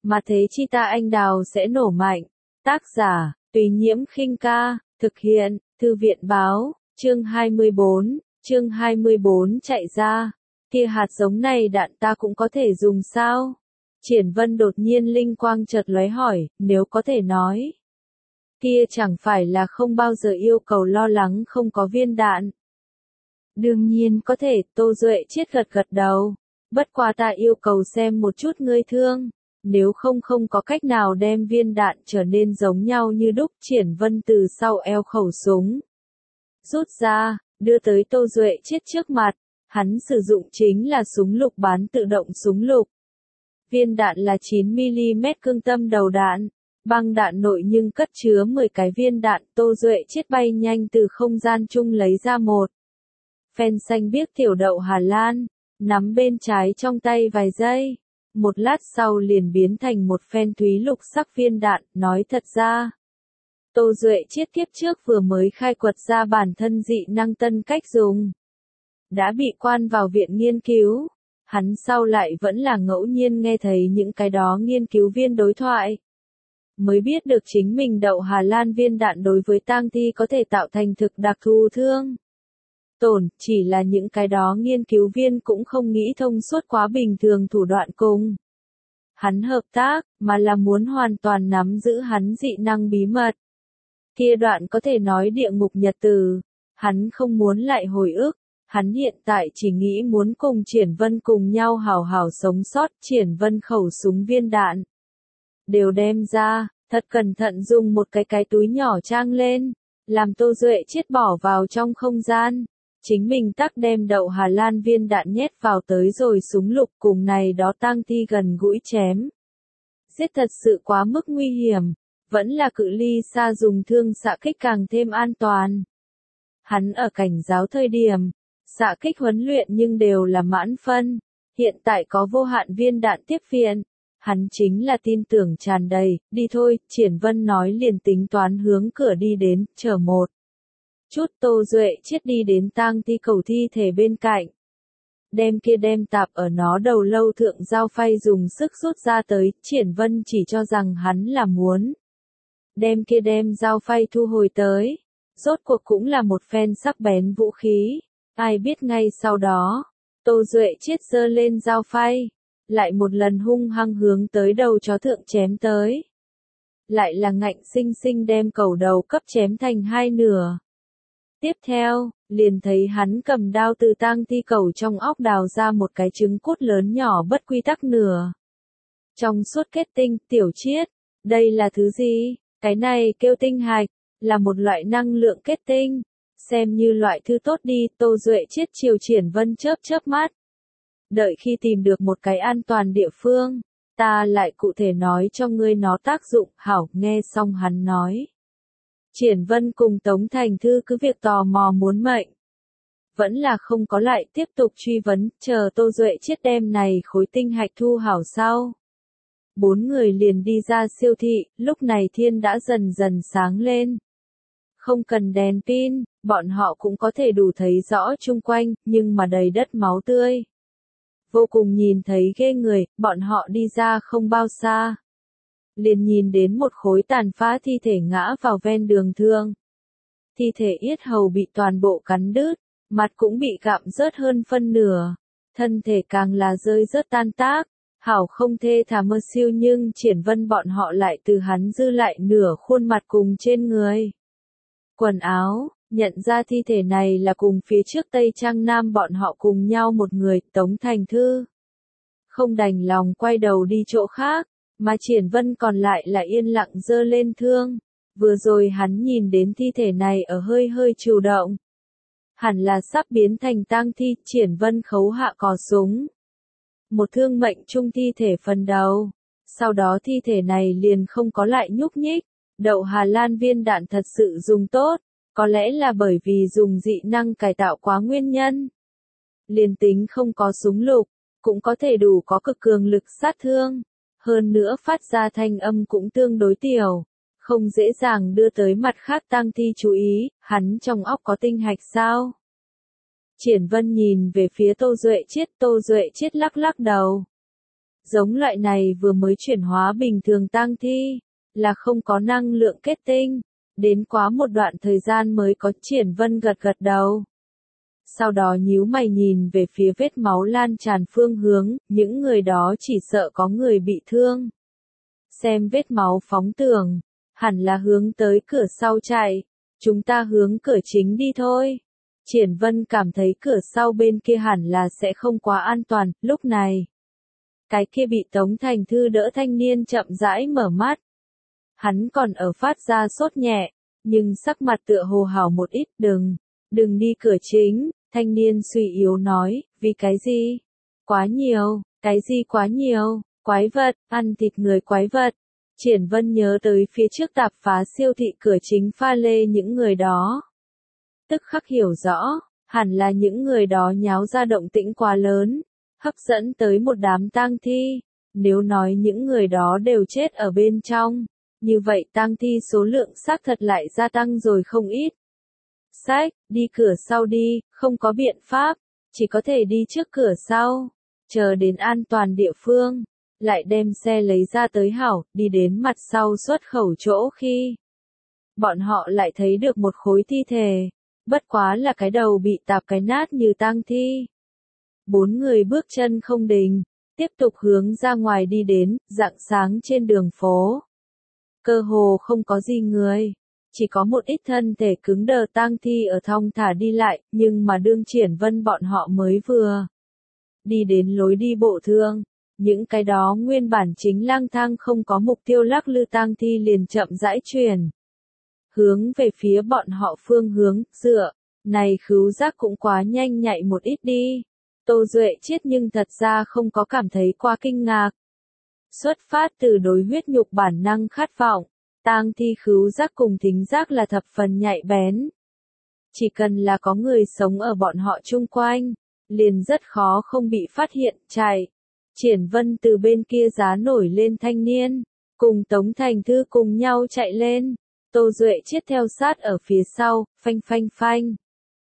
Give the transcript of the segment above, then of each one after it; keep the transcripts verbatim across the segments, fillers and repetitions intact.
mà thế chi ta anh đào sẽ nổ mạnh. Tác giả, Tùy Nhiễm Khinh Ca, thực hiện, Thư viện Báo, chương hai mươi bốn, chương hai mươi bốn chạy ra. Kia hạt giống này đạn ta cũng có thể dùng sao? Triển Vân đột nhiên linh quang chợt lóe hỏi, nếu có thể nói. Kia chẳng phải là không bao giờ yêu cầu lo lắng không có viên đạn. Đương nhiên có thể, Tô Duệ Chiết gật gật đầu. Bất quá ta yêu cầu xem một chút ngươi thương. Nếu không không có cách nào đem viên đạn trở nên giống nhau như đúc. Triển Vân từ sau eo khẩu súng rút ra, đưa tới Tô Duệ Chiết trước mặt. Hắn sử dụng chính là súng lục bán tự động súng lục. Viên đạn là chín mi li mét cương tâm đầu đạn. Băng đạn nội nhưng cất chứa mười cái viên đạn. Tô Duệ Chiết bay nhanh từ không gian chung lấy ra một phen xanh biếc tiểu đậu Hà Lan, nắm bên trái trong tay vài giây. Một lát sau liền biến thành một phen thúy lục sắc viên đạn. Nói thật ra, Tô Duệ Chiết kiếp trước vừa mới khai quật ra bản thân dị năng tân cách dùng. Đã bị quan vào viện nghiên cứu. Hắn sau lại vẫn là ngẫu nhiên nghe thấy những cái đó nghiên cứu viên đối thoại. Mới biết được chính mình đậu Hà Lan viên đạn đối với tang thi có thể tạo thành thực đặc thù thương tổn, chỉ là những cái đó nghiên cứu viên cũng không nghĩ thông suốt quá bình thường thủ đoạn cùng hắn hợp tác, mà là muốn hoàn toàn nắm giữ hắn dị năng bí mật. Kia đoạn có thể nói địa ngục nhật từ, hắn không muốn lại hồi ức, hắn hiện tại chỉ nghĩ muốn cùng Triển Vân cùng nhau hào hào sống sót. Triển Vân khẩu súng viên đạn đều đem ra, thật cẩn thận dùng một cái cái túi nhỏ trang lên, làm Tô Duệ Chiết bỏ vào trong không gian. Chính mình tắc đem đậu Hà Lan viên đạn nhét vào tới rồi súng lục cùng này đó tang thi gần gũi chém. Giết thật sự quá mức nguy hiểm, vẫn là cự ly xa dùng thương xạ kích càng thêm an toàn. Hắn ở cảnh giáo thời điểm, xạ kích huấn luyện nhưng đều là mãn phân, hiện tại có vô hạn viên đạn tiếp viện. Hắn chính là tin tưởng tràn đầy, đi thôi, Triển Vân nói liền tính toán hướng cửa đi đến, chờ một chút. Tô Duệ Chiết đi đến tang thi cầu thi thể bên cạnh. Đem kia đem tạp ở nó đầu lâu thượng dao phay dùng sức rút ra tới. Triển Vân chỉ cho rằng hắn là muốn đem kia đem dao phay thu hồi tới. Rốt cuộc cũng là một phen sắc bén vũ khí. Ai biết ngay sau đó, Tô Duệ Chiết giơ lên dao phay, lại một lần hung hăng hướng tới đầu chó thượng chém tới. Lại là ngạnh sinh sinh đem cầu đầu cấp chém thành hai nửa. Tiếp theo, liền thấy hắn cầm đao từ tang thi cầu trong óc đào ra một cái trứng cút lớn nhỏ bất quy tắc nửa. Trong suốt kết tinh. Tiểu Chiết, đây là thứ gì? Cái này kêu tinh hạch, là một loại năng lượng kết tinh. Xem như loại thư tốt đi. Tô Duệ Chiết chiều Triển Vân chớp chớp mắt. Đợi khi tìm được một cái an toàn địa phương, ta lại cụ thể nói cho ngươi nó tác dụng. Hảo. Nghe xong hắn nói, Triển Vân cùng Tống Thành Thư cứ việc tò mò muốn mệnh. Vẫn là không có lại tiếp tục truy vấn, chờ Tô Duệ Chiết đem này khối tinh hạch thu hảo sau. Bốn người liền đi ra siêu thị, lúc này thiên đã dần dần sáng lên. Không cần đèn pin, bọn họ cũng có thể đủ thấy rõ chung quanh, nhưng mà đầy đất máu tươi. Vô cùng nhìn thấy ghê người, bọn họ đi ra không bao xa. Liền nhìn đến một khối tàn phá thi thể ngã vào ven đường thương. Thi thể yết hầu bị toàn bộ cắn đứt, mặt cũng bị gặm rớt hơn phân nửa. Thân thể càng là rơi rớt tan tác. Hảo không thê thảm mơ siêu, nhưng Triển Vân bọn họ lại từ hắn dư lại nửa khuôn mặt cùng trên người. Quần áo, nhận ra thi thể này là cùng phía trước Tây Trang Nam bọn họ cùng nhau một người. Tống Thành Thư không đành lòng quay đầu đi chỗ khác, mà Triển Vân còn lại là yên lặng giơ lên thương. Vừa rồi hắn nhìn đến thi thể này ở hơi hơi chịu động. Hẳn là sắp biến thành tang thi. Triển Vân khấu hạ cò súng. Một thương mệnh trung thi thể phần đầu. Sau đó thi thể này liền không có lại nhúc nhích. Đậu Hà Lan viên đạn thật sự dùng tốt. Có lẽ là bởi vì dùng dị năng cải tạo quá nguyên nhân. Liền tính không có súng lục, cũng có thể đủ có cực cường lực sát thương. Hơn nữa phát ra thanh âm cũng tương đối tiểu. Không dễ dàng đưa tới mặt khác tang thi chú ý. Hắn trong óc có tinh hạch sao? Triển Vân nhìn về phía Tô Duệ Chiết. Tô Duệ Chiết lắc lắc đầu. Giống loại này vừa mới chuyển hóa bình thường tang thi, là không có năng lượng kết tinh, đến quá một đoạn thời gian mới có. Triển Vân gật gật đầu. Sau đó nhíu mày nhìn về phía vết máu lan tràn phương hướng, những người đó chỉ sợ có người bị thương. Xem vết máu phóng tưởng, hẳn là hướng tới cửa sau chạy, chúng ta hướng cửa chính đi thôi. Triển Vân cảm thấy cửa sau bên kia hẳn là sẽ không quá an toàn. Lúc này, cái kia bị Tống Thành Thư đỡ thanh niên chậm rãi mở mắt. Hắn còn ở phát ra sốt nhẹ, nhưng sắc mặt tựa hồ hào một ít. Đừng, đừng đi cửa chính, thanh niên suy yếu nói. Vì cái gì? Quá nhiều. Cái gì quá nhiều? Quái vật, ăn thịt người quái vật. Triển Vân nhớ tới phía trước tạp phá siêu thị cửa chính pha lê những người đó. Tức khắc hiểu rõ, hẳn là những người đó nháo ra động tĩnh quá lớn, hấp dẫn tới một đám tang thi. Nếu nói những người đó đều chết ở bên trong, như vậy tang thi số lượng xác thật lại gia tăng rồi không ít. Sách, đi cửa sau đi, không có biện pháp, chỉ có thể đi trước cửa sau, chờ đến an toàn địa phương, lại đem xe lấy ra tới hảo. Đi đến mặt sau xuất khẩu chỗ khi bọn họ lại thấy được một khối thi thể, bất quá là cái đầu bị tạp cái nát như tang thi. Bốn người bước chân không đình, tiếp tục hướng ra ngoài đi đến. Rạng sáng trên đường phố, cơ hồ không có gì người, chỉ có một ít thân thể cứng đờ tang thi ở thong thả đi lại. Nhưng mà đương Triển Vân bọn họ mới vừa đi đến lối đi bộ thượng, những cái đó nguyên bản chính lang thang không có mục tiêu lắc lư tang thi liền chậm rãi chuyển hướng về phía bọn họ phương hướng. Dựa, này khứu giác cũng quá nhanh nhạy một ít đi. Tô Duệ Chiết nhưng thật ra không có cảm thấy quá kinh ngạc. Xuất phát từ đối huyết nhục bản năng khát vọng, tang thi khứu giác cùng thính giác là thập phần nhạy bén. Chỉ cần là có người sống ở bọn họ chung quanh, liền rất khó không bị phát hiện. Chạy. Triển Vân từ bên kia giá nổi lên thanh niên, cùng Tống Thành Thư cùng nhau chạy lên. Tô Duệ Chiết theo sát ở phía sau, phanh phanh phanh.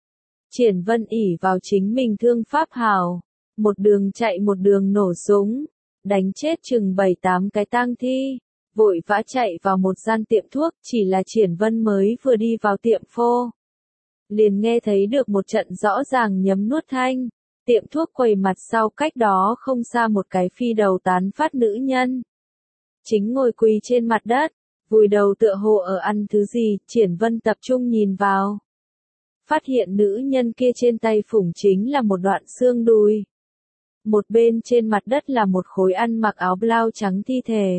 Triển Vân ỷ vào chính mình thương pháp hảo, một đường chạy một đường nổ súng, đánh chết chừng bảy tám cái tang thi, vội vã chạy vào một gian tiệm thuốc. Chỉ là Triển Vân mới vừa đi vào tiệm phô, liền nghe thấy được một trận rõ ràng nhấm nuốt thanh. Tiệm thuốc quầy mặt sau cách đó không xa một cái phi đầu tán phát nữ nhân, chính ngồi quỳ trên mặt đất, vùi đầu tựa hồ ở ăn thứ gì. Triển Vân tập trung nhìn vào, phát hiện nữ nhân kia trên tay phủng chính là một đoạn xương đùi. Một bên trên mặt đất là một khối ăn mặc áo blau trắng thi thể,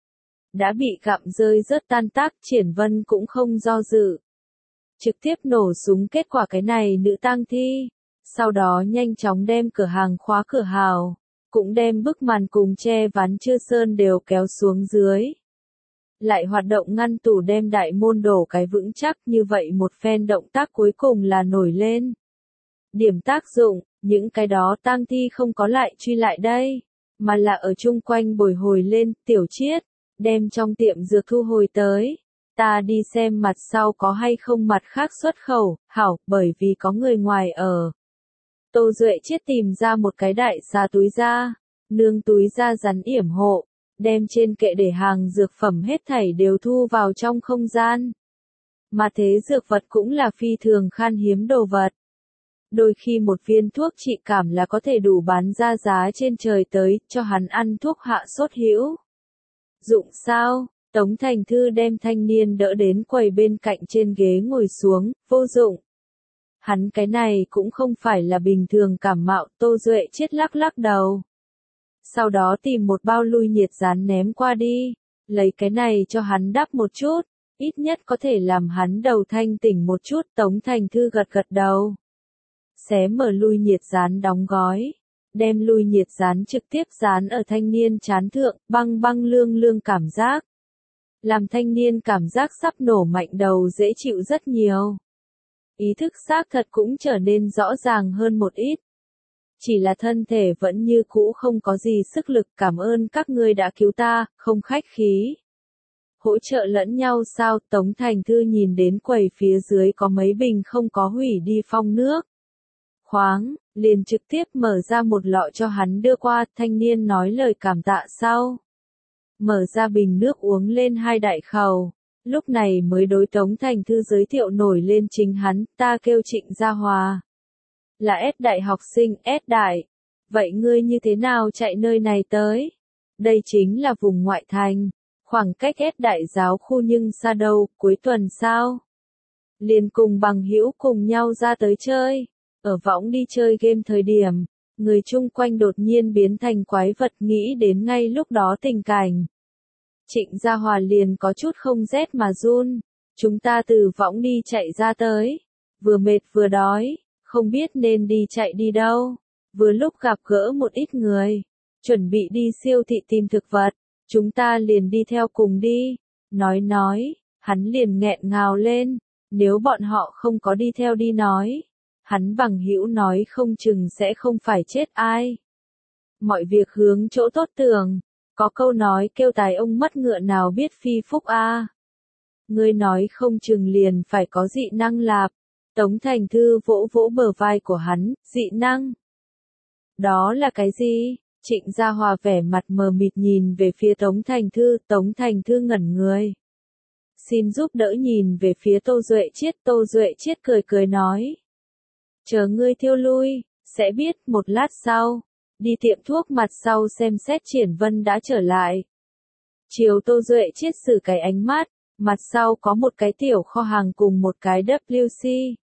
đã bị gặm rơi rớt tan tác. Triển Vân cũng không do dự, trực tiếp nổ súng kết quả cái này nữ tang thi. Sau đó nhanh chóng đem cửa hàng khóa cửa hào, cũng đem bức màn cùng che ván chưa sơn đều kéo xuống dưới. Lại hoạt động ngăn tủ đem đại môn đổ cái vững chắc. Như vậy một phen động tác cuối cùng là nổi lên điểm tác dụng, những cái đó tang thi không có lại truy lại đây, mà là ở chung quanh bồi hồi lên. Tiểu Chiết, đem trong tiệm dược thu hồi tới, ta đi xem mặt sau có hay không mặt khác xuất khẩu. Hảo, bởi vì có người ngoài ở. Tô Duệ Chiết tìm ra một cái đại xà túi da, nương túi da rắn yểm hộ, đem trên kệ để hàng dược phẩm hết thảy đều thu vào trong không gian. Mà thế dược vật cũng là phi thường khan hiếm đồ vật. Đôi khi một viên thuốc trị cảm là có thể đủ bán ra giá trên trời tới. Cho hắn ăn thuốc hạ sốt hữu dụng sao? Tống Thành Thư đem thanh niên đỡ đến quầy bên cạnh trên ghế ngồi xuống. Vô dụng. Hắn cái này cũng không phải là bình thường cảm mạo. Tô Duệ Chiết lắc lắc đầu, sau đó tìm một bao lui nhiệt dán ném qua đi, lấy cái này cho hắn đắp một chút, ít nhất có thể làm hắn đầu thanh tỉnh một chút. Tống Thành Thư gật gật đầu, xé mở lui nhiệt dán đóng gói, đem lui nhiệt dán trực tiếp dán ở thanh niên trán thượng. Băng băng lương lương cảm giác, làm thanh niên cảm giác sắp nổ mạnh đầu dễ chịu rất nhiều. Ý thức xác thật cũng trở nên rõ ràng hơn một ít. Chỉ là thân thể vẫn như cũ không có gì sức lực. Cảm ơn các ngươi đã cứu ta, không khách khí. Hỗ trợ lẫn nhau sao? Tống Thành Thư nhìn đến quầy phía dưới có mấy bình không có hủy đi phong nước khoáng, liền trực tiếp mở ra một lọ cho hắn đưa qua, thanh niên nói lời cảm tạ sau. Mở ra bình nước uống lên hai đại khẩu, lúc này mới đối Tống Thành Thư giới thiệu nổi lên chính hắn, ta kêu Trịnh Gia Hòa. Là S đại học sinh, S đại. Vậy ngươi như thế nào chạy nơi này tới? Đây chính là vùng ngoại thành, khoảng cách S đại giáo khu nhưng xa đâu, cuối tuần sao? Liền cùng bằng hữu cùng nhau ra tới chơi, ở võng đi chơi game thời điểm, người chung quanh đột nhiên biến thành quái vật, nghĩ đến ngay lúc đó tình cảnh. Trịnh Gia Hòa liền có chút không rét mà run, chúng ta từ võng đi chạy ra tới, vừa mệt vừa đói, không biết nên đi chạy đi đâu, vừa lúc gặp gỡ một ít người, chuẩn bị đi siêu thị tìm thực vật, chúng ta liền đi theo cùng đi, nói nói, hắn liền nghẹn ngào lên, nếu bọn họ không có đi theo đi nói, hắn bằng hữu nói không chừng sẽ không phải chết ai. Mọi việc hướng chỗ tốt tưởng, có câu nói kêu tài ông mất ngựa nào biết phi phúc a. À. Ngươi nói không chừng liền phải có dị năng lạp. Tống Thành Thư vỗ vỗ bờ vai của hắn, dị năng. Đó là cái gì? Trịnh Gia Hòa vẻ mặt mờ mịt nhìn về phía Tống Thành Thư, Tống Thành Thư ngẩn người. Xin giúp đỡ nhìn về phía Tô Duệ Chiết, Tô Duệ Chiết cười cười nói. Chờ ngươi thiêu lui, sẽ biết một lát sau. Đi tiệm thuốc mặt sau xem xét Triển Vân đã trở lại. Chiều Tô Duệ Chiết sử cái ánh mắt, mặt sau có một cái tiểu kho hàng cùng một cái W C.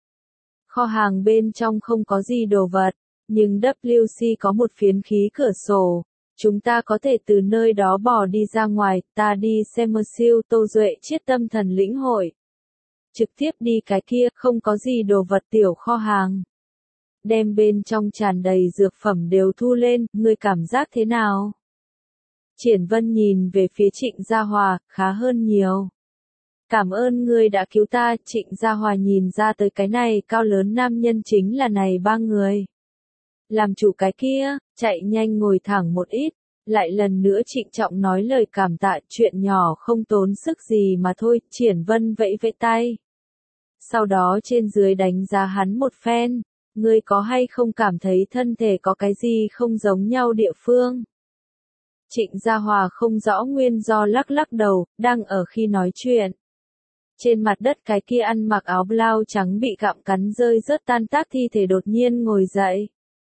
Kho hàng bên trong không có gì đồ vật, nhưng W C có một phiến khí cửa sổ. Chúng ta có thể từ nơi đó bò đi ra ngoài, ta đi xem mơ siêu. Tô Duệ Chiết tâm thần lĩnh hội. Trực tiếp đi cái kia, không có gì đồ vật tiểu kho hàng. Đem bên trong tràn đầy dược phẩm đều thu lên, ngươi cảm giác thế nào? Triển Vân nhìn về phía Trịnh Gia Hòa, khá hơn nhiều. Cảm ơn ngươi đã cứu ta, Trịnh Gia Hòa nhìn ra tới cái này cao lớn nam nhân chính là này ba người. Làm chủ cái kia, chạy nhanh ngồi thẳng một ít, lại lần nữa trịnh trọng nói lời cảm tạ, chuyện nhỏ không tốn sức gì mà thôi, Triển Vân vẫy vẫy tay. Sau đó trên dưới đánh giá hắn một phen, ngươi có hay không cảm thấy thân thể có cái gì không giống nhau địa phương? Trịnh Gia Hòa không rõ nguyên do lắc lắc đầu, đang ở khi nói chuyện. Trên mặt đất cái kia ăn mặc áo blau trắng bị gặm cắn rơi rớt tan tác thi thể đột nhiên ngồi dậy.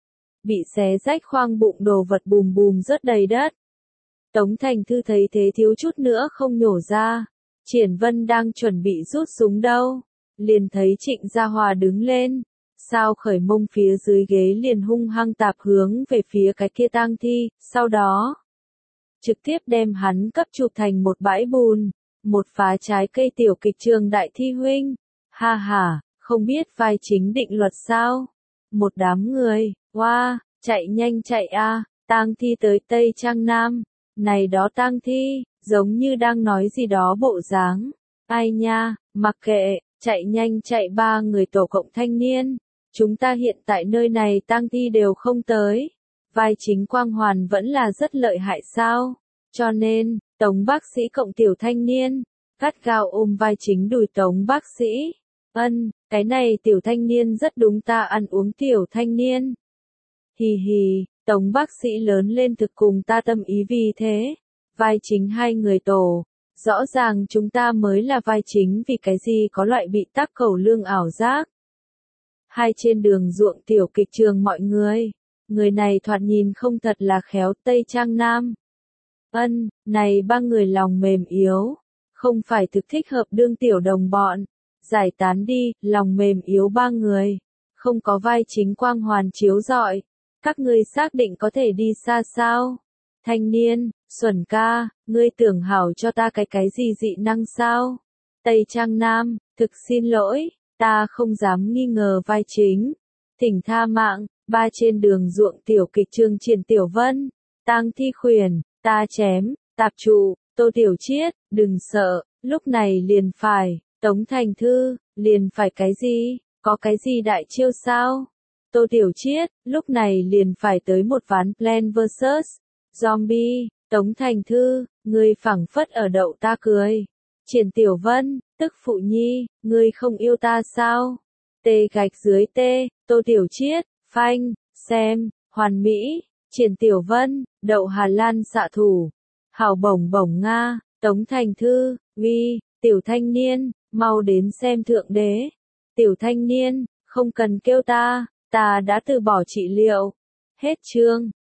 Bị xé rách khoang bụng đồ vật bùm bùm rớt đầy đất. Tống Thành Thư thấy thế thiếu chút nữa không nhổ ra. Triển Vân đang chuẩn bị rút súng đâu. Liền thấy Trịnh Gia Hòa đứng lên. Sao khởi mông phía dưới ghế liền hung hăng tạp hướng về phía cái kia tang thi. Sau đó, trực tiếp đem hắn cấp chụp thành một bãi bùn. Một phá trái cây tiểu kịch trường đại thi huynh. Ha ha, không biết vai chính định luật sao? Một đám người, oa, wow, chạy nhanh chạy a, tang thi tới Tây Trang Nam. Này đó tang thi, giống như đang nói gì đó bộ dáng. Ai nha, mặc kệ, chạy nhanh chạy ba người tổ cộng thanh niên. Chúng ta hiện tại nơi này tang thi đều không tới. Vai chính quang hoàn vẫn là rất lợi hại sao? Cho nên, Tống bác sĩ cộng tiểu thanh niên, gắt gao ôm vai chính đùi Tống bác sĩ. Ân, cái này tiểu thanh niên rất đúng ta ăn uống tiểu thanh niên. Hì hì, Tống bác sĩ lớn lên thực cùng ta tâm ý vì thế. Vai chính hai người tổ. Rõ ràng chúng ta mới là vai chính vì cái gì có loại bị tắc cầu lương ảo giác. Hai trên đường ruộng tiểu kịch trường mọi người. Người này thoạt nhìn không thật là khéo Tây Trang Nam. Ân, này ba người lòng mềm yếu. Không phải thực thích hợp đương tiểu đồng bọn. Giải tán đi, lòng mềm yếu ba người. Không có vai chính quang hoàn chiếu rọi. Các ngươi xác định có thể đi xa sao? Thanh niên, Xuẩn ca, ngươi tưởng hảo cho ta cái cái gì dị năng sao? Tây Trang Nam, thực xin lỗi, ta không dám nghi ngờ vai chính. Thỉnh tha mạng, ba trên đường ruộng tiểu kịch trường Triển Tiểu Vân. Tang thi khuyển, ta chém, tạp trụ, Tô Tiểu Chiết, đừng sợ, lúc này liền phải, Tống Thành Thư, liền phải cái gì, có cái gì đại chiêu sao? Tô Tiểu Chiết, lúc này liền phải tới một ván Plan versus. Zombie, Tống Thành Thư, ngươi phảng phất ở đậu ta cười. Triển Tiểu Vân, tức phụ nhi, ngươi không yêu ta sao? Tê gạch dưới tê, Tô Tiểu Chiết, phanh, xem, hoàn mỹ, Triển Tiểu Vân, đậu Hà Lan xạ thủ, hào bổng bổng Nga, Tống Thành Thư, uy, tiểu thanh niên, mau đến xem thượng đế. Tiểu thanh niên, không cần kêu ta, ta đã từ bỏ trị liệu. Hết chương.